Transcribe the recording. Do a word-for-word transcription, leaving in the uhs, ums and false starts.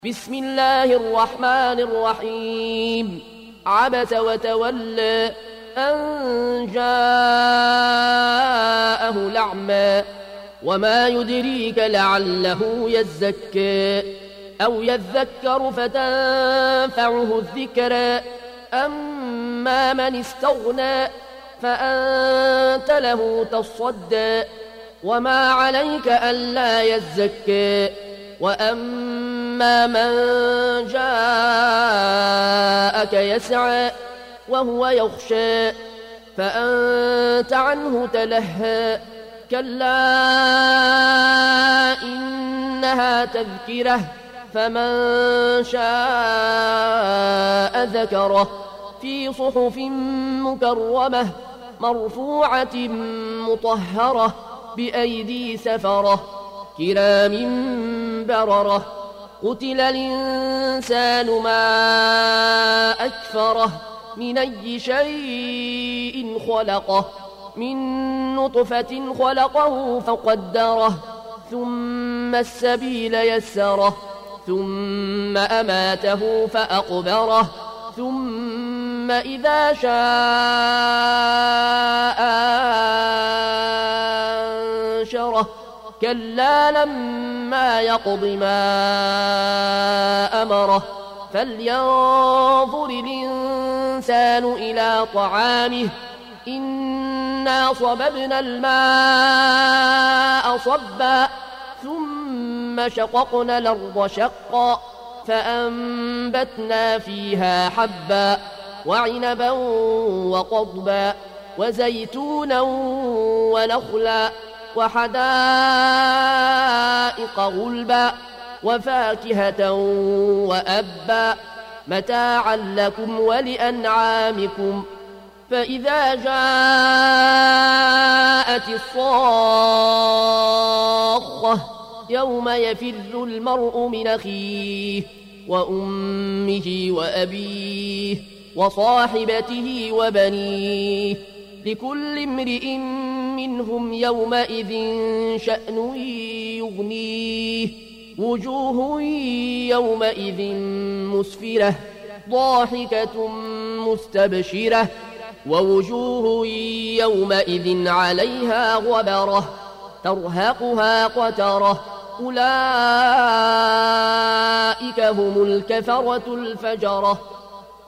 بسم الله الرحمن الرحيم عبس وتولى أن جاءه الأعمى وما يدريك لعله يزكى أو يذكر فتنفعه الذكرى أما من استغنى فأنت له تصدى وما عليك ألا يزكى وأما من جاءك يسعى وهو يخشى فأنت عنه تلهى كلا إنها تذكرة فمن شاء ذكره في صحف مكرمة مرفوعة مطهرة بأيدي سفرة كرام بررة قتل الإنسان ما أكفره من أي شيء خلقه من نطفة خلقه فقدره ثم السبيل يسره ثم أماته فأقبره ثم إذا شاء أنشره كلا لما يقض ما أمره فلينظر الإنسان إلى طعامه إنا صببنا الماء صبا ثم شققنا الأرض شقا فأنبتنا فيها حبا وعنبا وقضبا وزيتونا ونخلا وحدائق غلبا وفاكهة وأبا متاعا لكم ولأنعامكم فإذا جاءت الصاخة يوم يفر المرء من أخيه وأمه وأبيه وصاحبته وبنيه لكل امرئ منهم يومئذ شأن يغنيه وجوه يومئذ مسفرة ضاحكة مستبشرة ووجوه يومئذ عليها غبرة ترهقها قترة أولئك هم الكفرة الفجرة